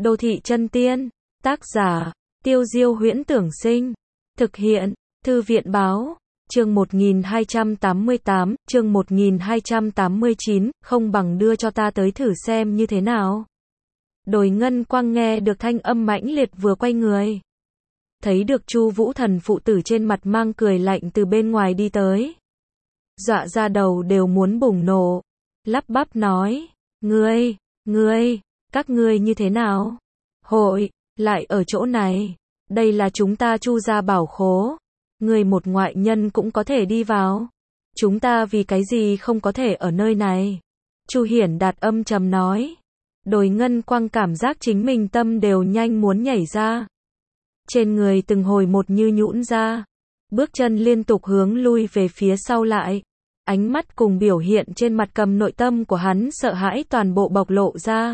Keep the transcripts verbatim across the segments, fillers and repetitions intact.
Đô thị chân tiên, tác giả, Tiêu Diêu Huyễn Tưởng Sinh, thực hiện, Thư viện Báo, chương một nghìn hai trăm tám mươi tám, chương một nghìn hai trăm tám mươi chín, không bằng đưa cho ta tới thử xem như thế nào. Đồi Ngân Quang nghe được thanh âm mãnh liệt vừa quay người. Thấy được Chu Vũ Thần phụ tử trên mặt mang cười lạnh từ bên ngoài đi tới. Dọa ra đầu đều muốn bùng nổ. Lắp bắp nói, ngươi, ngươi, các ngươi như thế nào? Hội, lại ở chỗ này. Đây là chúng ta Chu gia bảo khố. Ngươi một ngoại nhân cũng có thể đi vào. Chúng ta vì cái gì không có thể ở nơi này? Chu Hiển Đạt âm trầm nói. Đồi Ngân Quang cảm giác chính mình tâm đều nhanh muốn nhảy ra. Trên người từng hồi một như nhũn ra. Bước chân liên tục hướng lui về phía sau lại. Ánh mắt cùng biểu hiện trên mặt cầm nội tâm của hắn sợ hãi toàn bộ bộc lộ ra.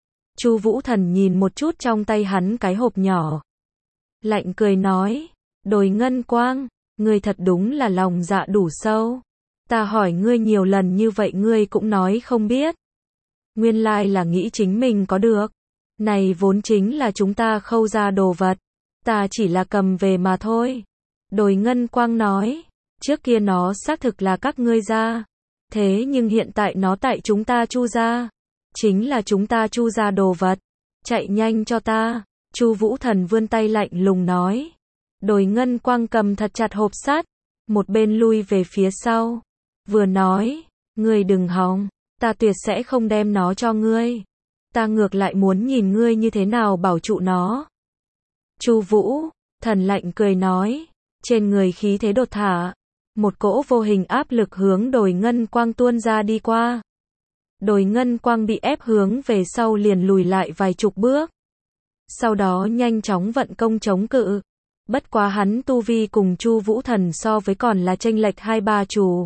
Chu Vũ Thần nhìn một chút trong tay hắn cái hộp nhỏ. Lạnh cười nói, Đồi Ngân Quang, ngươi thật đúng là lòng dạ đủ sâu. Ta hỏi ngươi nhiều lần như vậy ngươi cũng nói không biết. Nguyên lai là nghĩ chính mình có được. Này vốn chính là chúng ta khâu ra đồ vật. Ta chỉ là cầm về mà thôi. Đồi Ngân Quang nói, trước kia nó xác thực là các ngươi gia. Thế nhưng hiện tại nó tại chúng ta Chu gia. Chính là chúng ta Chu gia đồ vật. Chạy nhanh cho ta. Chu Vũ Thần vươn tay lạnh lùng nói. Đồi Ngân Quang cầm thật chặt hộp sắt. Một bên lui về phía sau. Vừa nói, ngươi đừng hòng. Ta tuyệt sẽ không đem nó cho ngươi. Ta ngược lại muốn nhìn ngươi như thế nào bảo trụ nó. Chu Vũ Thần lạnh cười nói. Trên người khí thế đột thả. Một cỗ vô hình áp lực hướng Đồi Ngân Quang tuôn ra đi qua. Đồi Ngân Quang bị ép hướng về sau liền lùi lại vài chục bước. Sau đó nhanh chóng vận công chống cự. Bất quá hắn tu vi cùng Chu Vũ Thần so với còn là chênh lệch hai ba chủ.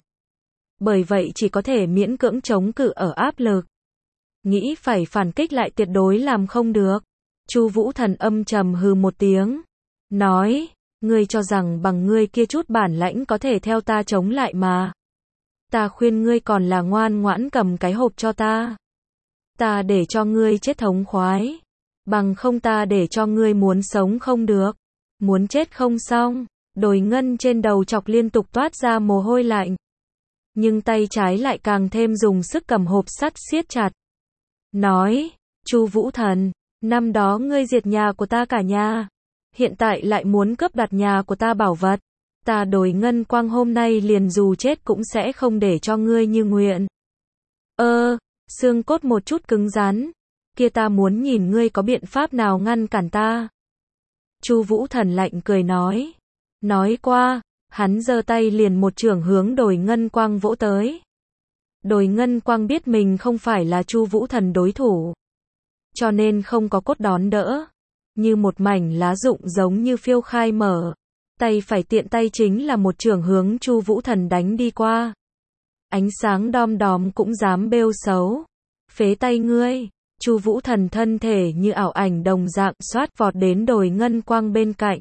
Bởi vậy chỉ có thể miễn cưỡng chống cự ở áp lực. Nghĩ phải phản kích lại tuyệt đối làm không được. Chu Vũ Thần âm trầm hừ một tiếng. Nói, ngươi cho rằng bằng ngươi kia chút bản lãnh có thể theo ta chống lại mà. Ta khuyên ngươi còn là ngoan ngoãn cầm cái hộp cho ta. Ta để cho ngươi chết thống khoái. Bằng không ta để cho ngươi muốn sống không được. Muốn chết không xong. Đồi Ngân trên đầu chọc liên tục toát ra mồ hôi lạnh. Nhưng tay trái lại càng thêm dùng sức cầm hộp sắt siết chặt. Nói, Chu Vũ Thần, năm đó ngươi diệt nhà của ta cả nhà. Hiện tại lại muốn cướp đoạt nhà của ta bảo vật. Ta Đồi Ngân Quang hôm nay liền dù chết cũng sẽ không để cho ngươi như nguyện. Ơ, xương cốt một chút cứng rắn. Kia ta muốn nhìn ngươi có biện pháp nào ngăn cản ta. Chu Vũ Thần lạnh cười nói. Nói qua, hắn giơ tay liền một chưởng hướng Đồi Ngân Quang vỗ tới. Đồi Ngân Quang biết mình không phải là Chu Vũ Thần đối thủ. Cho nên không có cốt đón đỡ. Như một mảnh lá rụng giống như phiêu khai mở. Tay phải tiện tay chính là một chưởng hướng Chu Vũ Thần đánh đi qua. Ánh sáng đom đóm cũng dám bêu xấu. Phế tay ngươi. Chu Vũ Thần thân thể như ảo ảnh đồng dạng xoát vọt đến Đồi Ngân Quang bên cạnh.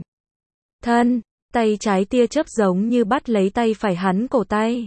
Thân, tay trái tia chớp giống như bắt lấy tay phải hắn cổ tay.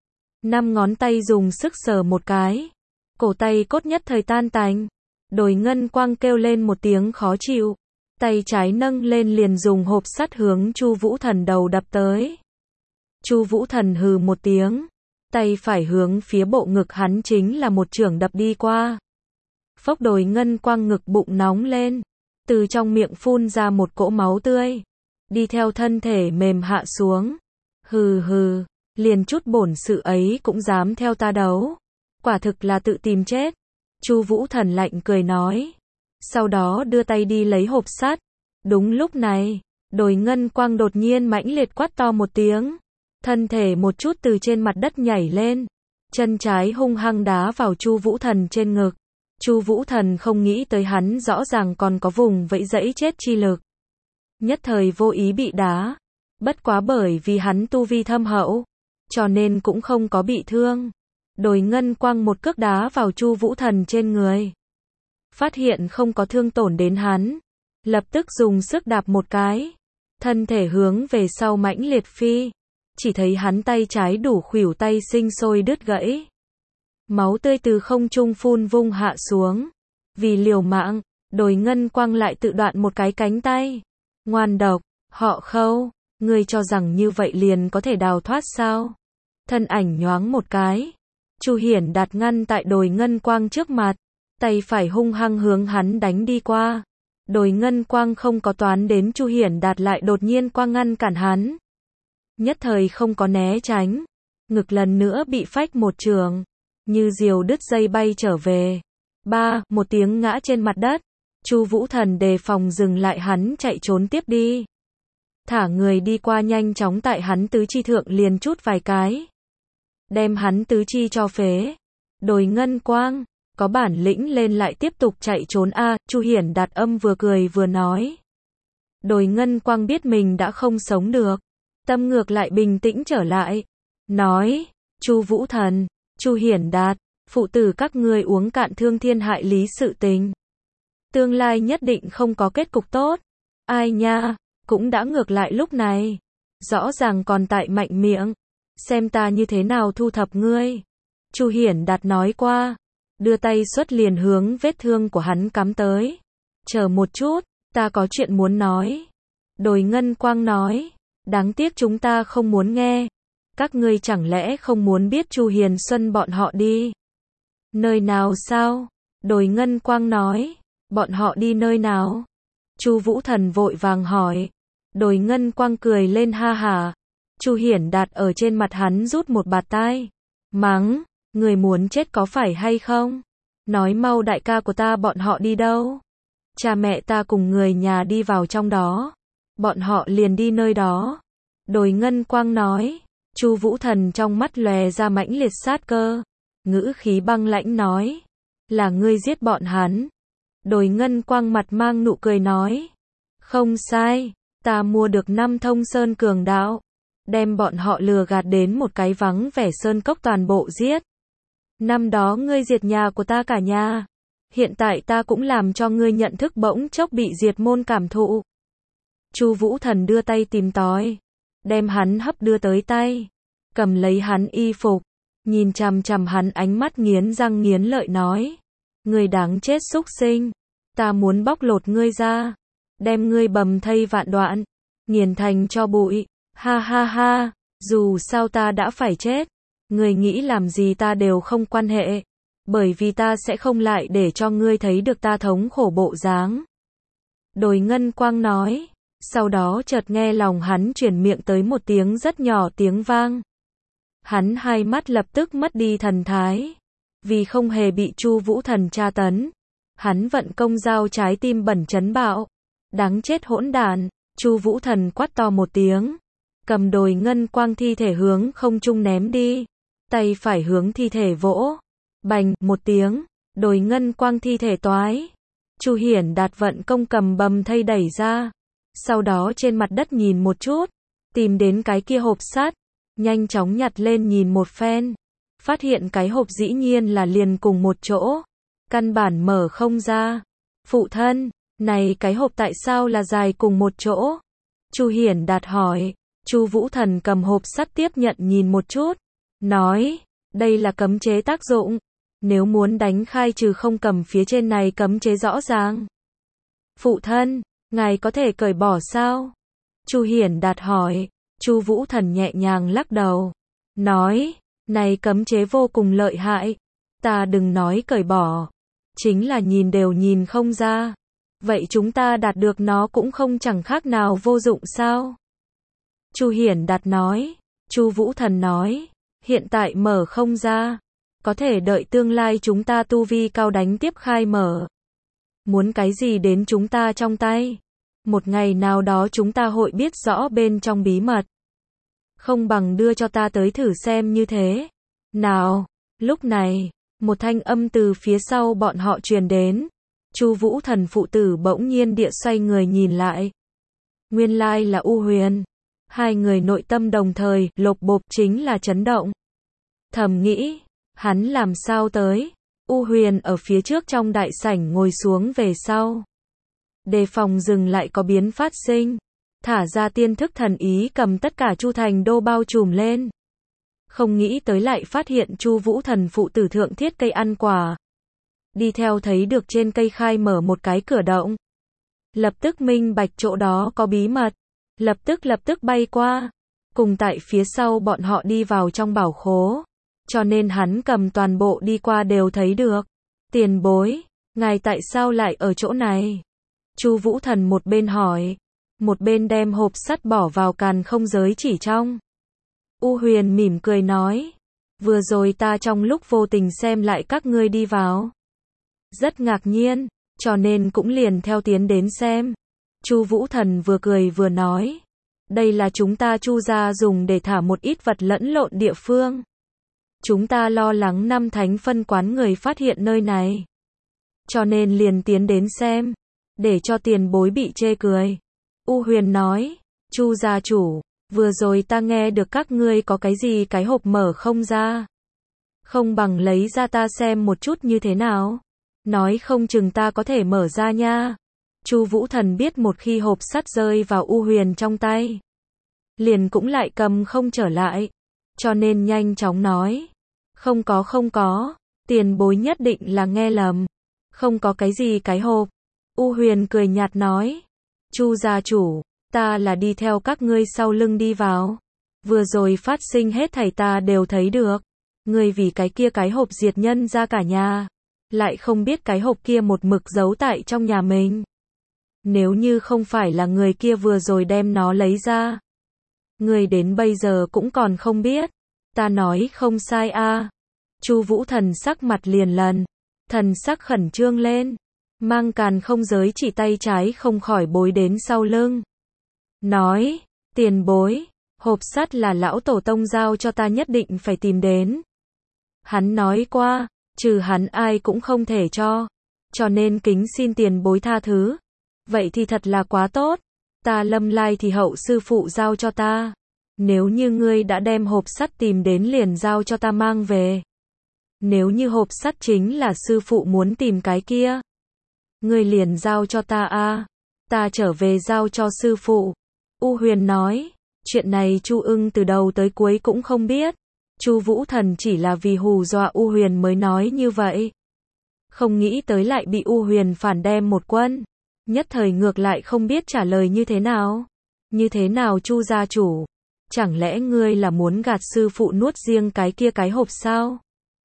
Năm ngón tay dùng sức sờ một cái. Cổ tay cốt nhất thời tan tành. Đồi Ngân Quang kêu lên một tiếng khó chịu. Tay trái nâng lên liền dùng hộp sắt hướng Chu Vũ Thần đầu đập tới. Chu Vũ Thần hừ một tiếng. Tay phải hướng phía bộ ngực hắn chính là một chưởng đập đi qua. Phốc Đồi Ngân Quang ngực bụng nóng lên. Từ trong miệng phun ra một cỗ máu tươi. Đi theo thân thể mềm hạ xuống. Hừ hừ, liền chút bổn sự ấy cũng dám theo ta đấu. Quả thực là tự tìm chết. Chu Vũ Thần lạnh cười nói. Sau đó đưa tay đi lấy hộp sắt. Đúng lúc này, Đồi Ngân Quang đột nhiên mãnh liệt quát to một tiếng. Thân thể một chút từ trên mặt đất nhảy lên. Chân trái hung hăng đá vào Chu Vũ Thần trên ngực. Chu Vũ Thần không nghĩ tới hắn rõ ràng còn có vùng vẫy dẫy chết chi lực. Nhất thời vô ý bị đá. Bất quá bởi vì hắn tu vi thâm hậu. Cho nên cũng không có bị thương. Đồi Ngân Quang một cước đá vào Chu Vũ Thần trên người. Phát hiện không có thương tổn đến hắn. Lập tức dùng sức đạp một cái. Thân thể hướng về sau mãnh liệt phi. Chỉ thấy hắn tay trái đủ khuỷu tay sinh sôi đứt gãy. Máu tươi từ không trung phun vung hạ xuống. Vì liều mạng, Đồi ngân quang lại tự đoạn một cái cánh tay. Ngoan độc, họ Khâu, ngươi cho rằng như vậy liền có thể đào thoát sao? Thân ảnh nhoáng một cái. Chu Hiển Đạt ngăn tại đồi ngân quang trước mặt, tay phải hung hăng hướng hắn đánh đi qua. Đồi ngân quang không có toán đến Chu Hiển Đạt lại đột nhiên qua ngăn cản hắn. Nhất thời không có né tránh, ngực lần nữa bị phách một trường, như diều đứt dây bay trở về. Ba, một tiếng ngã trên mặt đất. Chu Vũ Thần đề phòng dừng lại hắn chạy trốn tiếp đi. Thả người đi qua nhanh chóng tại hắn tứ chi thượng liền chút vài cái. Đem hắn tứ chi cho phế. Đồi ngân quang, có bản lĩnh lên lại tiếp tục chạy trốn a, à, Chu Hiển Đạt âm vừa cười vừa nói. Đồi ngân quang biết mình đã không sống được, tâm ngược lại bình tĩnh trở lại. Nói, Chu Vũ Thần, Chu Hiển Đạt, phụ tử các ngươi uống cạn thương thiên hại lý sự tình. Tương lai nhất định không có kết cục tốt. Ai nha, cũng đã ngược lại lúc này. Rõ ràng còn tại mạnh miệng. Xem ta như thế nào thu thập ngươi. Chu Hiển Đạt nói qua. Đưa tay xuất liền hướng vết thương của hắn cắm tới. Chờ một chút, ta có chuyện muốn nói. Đồi ngân quang nói. Đáng tiếc chúng ta không muốn nghe. Các ngươi chẳng lẽ không muốn biết Chu Hiền Xuân bọn họ đi? Nơi nào sao? Đồi ngân quang nói. Bọn họ đi nơi nào? Chu Vũ Thần vội vàng hỏi. Đồi ngân quang cười lên ha hả. Chu Hiển Đạt ở trên mặt hắn rút một bạt tai. Mắng, người muốn chết có phải hay không? Nói mau đại ca của ta bọn họ đi đâu? Cha mẹ ta cùng người nhà đi vào trong đó. Bọn họ liền đi nơi đó. Đồi ngân quang nói. Chu Vũ Thần trong mắt lòe ra mãnh liệt sát cơ. Ngữ khí băng lãnh nói. Là ngươi giết bọn hắn. Đồi ngân quang mặt mang nụ cười nói. Không sai, ta mua được năm thông sơn cường đạo. Đem bọn họ lừa gạt đến một cái vắng vẻ sơn cốc toàn bộ giết. Năm đó ngươi diệt nhà của ta cả nhà. Hiện tại ta cũng làm cho ngươi nhận thức bỗng chốc bị diệt môn cảm thụ. Chu Vũ Thần đưa tay tìm tòi. Đem hắn hấp đưa tới tay. Cầm lấy hắn y phục. Nhìn chằm chằm hắn ánh mắt nghiến răng nghiến lợi nói. Ngươi đáng chết súc sinh. Ta muốn bóc lột ngươi ra. Đem ngươi bầm thây vạn đoạn. Nghiền thành cho bụi. Ha ha ha. Dù sao ta đã phải chết. Ngươi nghĩ làm gì ta đều không quan hệ. Bởi vì ta sẽ không lại để cho ngươi thấy được ta thống khổ bộ dáng. Đồi ngân quang nói. Sau đó chợt nghe lòng hắn chuyển miệng tới một tiếng rất nhỏ tiếng vang. Hắn hai mắt lập tức mất đi thần thái. Vì không hề bị Chu Vũ Thần tra tấn. Hắn vận công giao trái tim bẩn chấn bạo. Đáng chết hỗn đản. Chu Vũ Thần quát to một tiếng. Cầm đồi ngân quang thi thể hướng không trung ném đi. Tay phải hướng thi thể vỗ. Bành, một tiếng. Đồi ngân quang thi thể toái. Chu Hiển Đạt vận công cầm bầm thây đẩy ra. Sau đó trên mặt đất nhìn một chút. Tìm đến cái kia hộp sắt. Nhanh chóng nhặt lên nhìn một phen. Phát hiện cái hộp dĩ nhiên là liền cùng một chỗ. Căn bản mở không ra. Phụ thân, này cái hộp tại sao là dài cùng một chỗ? Chu Hiển Đạt hỏi. Chu Vũ Thần cầm hộp sắt tiếp nhận nhìn một chút. Nói, đây là cấm chế tác dụng. Nếu muốn đánh khai trừ không cầm phía trên này cấm chế rõ ràng. Phụ thân, ngài có thể cởi bỏ sao? Chu Hiển Đạt hỏi. Chu Vũ Thần nhẹ nhàng lắc đầu. Nói, này cấm chế vô cùng lợi hại. Ta đừng nói cởi bỏ. Chính là nhìn đều nhìn không ra. Vậy chúng ta đạt được nó cũng không chẳng khác nào vô dụng sao? Chu Hiển Đạt nói. Chu Vũ Thần nói. Hiện tại mở không ra. Có thể đợi tương lai chúng ta tu vi cao đánh tiếp khai mở. Muốn cái gì đến chúng ta trong tay. Một ngày nào đó chúng ta hội biết rõ bên trong bí mật. Không bằng đưa cho ta tới thử xem như thế. Nào, lúc này, một thanh âm từ phía sau bọn họ truyền đến. Chu Vũ Thần phụ tử bỗng nhiên địa xoay người nhìn lại. Nguyên lai là U Huyền. Hai người nội tâm đồng thời, lộp bộp chính là chấn động. Thầm nghĩ, hắn làm sao tới? U Huyền ở phía trước trong đại sảnh ngồi xuống về sau. Đề phòng dừng lại có biến phát sinh. Thả ra tiên thức thần ý cầm tất cả Chu Thành Đô bao trùm lên. Không nghĩ tới lại phát hiện Chu Vũ Thần phụ tử thượng thiết cây ăn quả. đi theo thấy được trên cây khai mở một cái cửa động. Lập tức minh bạch chỗ đó có bí mật, lập tức lập tức bay qua, cùng tại phía sau bọn họ đi vào trong bảo khố, cho nên hắn cầm toàn bộ đi qua đều thấy được. Tiền bối, ngài tại sao lại ở chỗ này? Chu Vũ Thần một bên hỏi, một bên đem hộp sắt bỏ vào càn không giới chỉ trong. U Huyền mỉm cười nói, vừa rồi ta trong lúc vô tình xem lại các ngươi đi vào, rất ngạc nhiên, cho nên cũng liền theo tiến đến xem. Chu Vũ Thần vừa cười vừa nói, đây là chúng ta Chu gia dùng để thả một ít vật lẫn lộn địa phương. Chúng ta lo lắng năm thánh phân quán người phát hiện nơi này, cho nên liền tiến đến xem, để cho tiền bối bị chê cười. U Huyền nói, Chu gia chủ, vừa rồi ta nghe được các ngươi có cái gì cái hộp mở không ra. Không bằng lấy ra ta xem một chút như thế nào. Nói không chừng ta có thể mở ra nha. Chu Vũ Thần biết một khi hộp sắt rơi vào U Huyền trong tay, liền cũng lại cầm không trở lại, cho nên nhanh chóng nói, không có không có, tiền bối nhất định là nghe lầm, không có cái gì cái hộp. U Huyền cười nhạt nói, Chu gia chủ, ta là đi theo các ngươi sau lưng đi vào, vừa rồi phát sinh hết thảy ta đều thấy được, ngươi vì cái kia cái hộp diệt nhân ra cả nhà, lại không biết cái hộp kia một mực giấu tại trong nhà mình. Nếu như không phải là người kia vừa rồi đem nó lấy ra, người đến bây giờ cũng còn không biết. Ta nói không sai a. À. Chu Vũ Thần sắc mặt liền lần, thần sắc khẩn trương lên, mang càn không giới chỉ tay trái không khỏi bối đến sau lưng. Nói, tiền bối, hộp sắt là lão tổ tông giao cho ta nhất định phải tìm đến. Hắn nói qua, trừ hắn ai cũng không thể cho, cho nên kính xin tiền bối tha thứ. Vậy thì thật là quá tốt, ta Lâm Lai thì hậu sư phụ giao cho ta. Nếu như ngươi đã đem hộp sắt tìm đến liền giao cho ta mang về. Nếu như hộp sắt chính là sư phụ muốn tìm cái kia, ngươi liền giao cho ta a, à. Ta trở về giao cho sư phụ. U Huyền nói, chuyện này Chu Ưng từ đầu tới cuối cũng không biết. Chu Vũ Thần chỉ là vì hù dọa U Huyền mới nói như vậy. Không nghĩ tới lại bị U Huyền phản đem một quân. Nhất thời ngược lại không biết trả lời như thế nào. Như thế nào Chu gia chủ? Chẳng lẽ ngươi là muốn gạt sư phụ nuốt riêng cái kia cái hộp sao?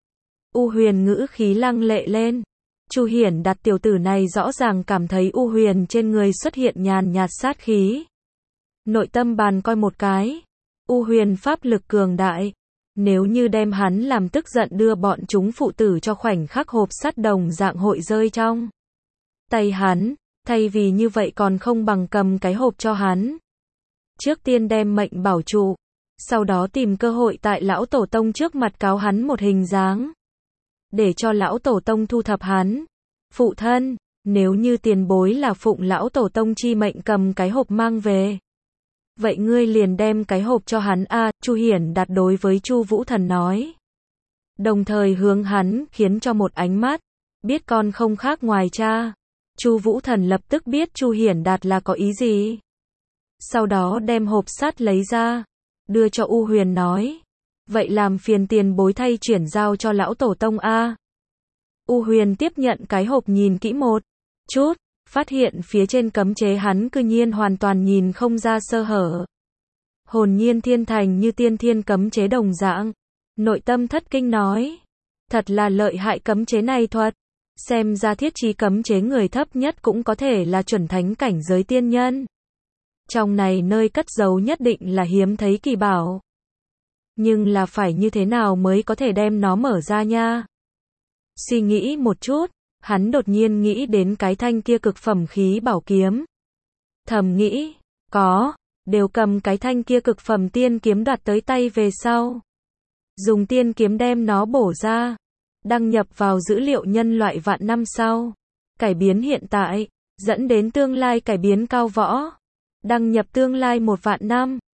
U Huyền ngữ khí lăng lệ lên. Chu Hiển đặt tiểu tử này rõ ràng cảm thấy U Huyền trên người xuất hiện nhàn nhạt sát khí. Nội tâm bàn coi một cái. U Huyền pháp lực cường đại. Nếu như đem hắn làm tức giận đưa bọn chúng phụ tử cho khoảnh khắc hộp sắt đồng dạng hội rơi trong tay hắn, thay vì như vậy còn không bằng cầm cái hộp cho hắn. Trước tiên đem mệnh bảo trụ, sau đó tìm cơ hội tại lão tổ tông trước mặt cáo hắn một hình dáng. Để cho lão tổ tông thu thập hắn. Phụ thân, nếu như tiền bối là phụng lão tổ tông chi mệnh cầm cái hộp mang về, vậy ngươi liền đem cái hộp cho hắn a. À, Chu Hiển đặt đối với Chu Vũ Thần nói. Đồng thời hướng hắn khiến cho một ánh mắt, biết con không khác ngoài cha. Chu Vũ Thần lập tức biết Chu Hiển đạt là có ý gì. Sau đó đem hộp sắt lấy ra, đưa cho U Huyền nói, vậy làm phiền tiền bối thay chuyển giao cho lão tổ tông a. U Huyền tiếp nhận cái hộp nhìn kỹ một chút, phát hiện phía trên cấm chế hắn cư nhiên hoàn toàn nhìn không ra sơ hở. Hồn nhiên thiên thành như tiên thiên cấm chế đồng dạng. Nội tâm thất kinh nói, thật là lợi hại cấm chế này thuật. Xem ra thiết trí cấm chế người thấp nhất cũng có thể là chuẩn thánh cảnh giới tiên nhân. Trong này nơi cất giấu nhất định là hiếm thấy kỳ bảo. Nhưng là phải như thế nào mới có thể đem nó mở ra nha? Suy nghĩ một chút, hắn đột nhiên nghĩ đến cái thanh kia cực phẩm khí bảo kiếm. Thầm nghĩ, có, đều cầm cái thanh kia cực phẩm tiên kiếm đoạt tới tay về sau. Dùng tiên kiếm đem nó bổ ra, đăng nhập vào dữ liệu nhân loại vạn năm sau. Cải biến hiện tại, dẫn đến tương lai cải biến cao võ. Đăng nhập tương lai một vạn năm.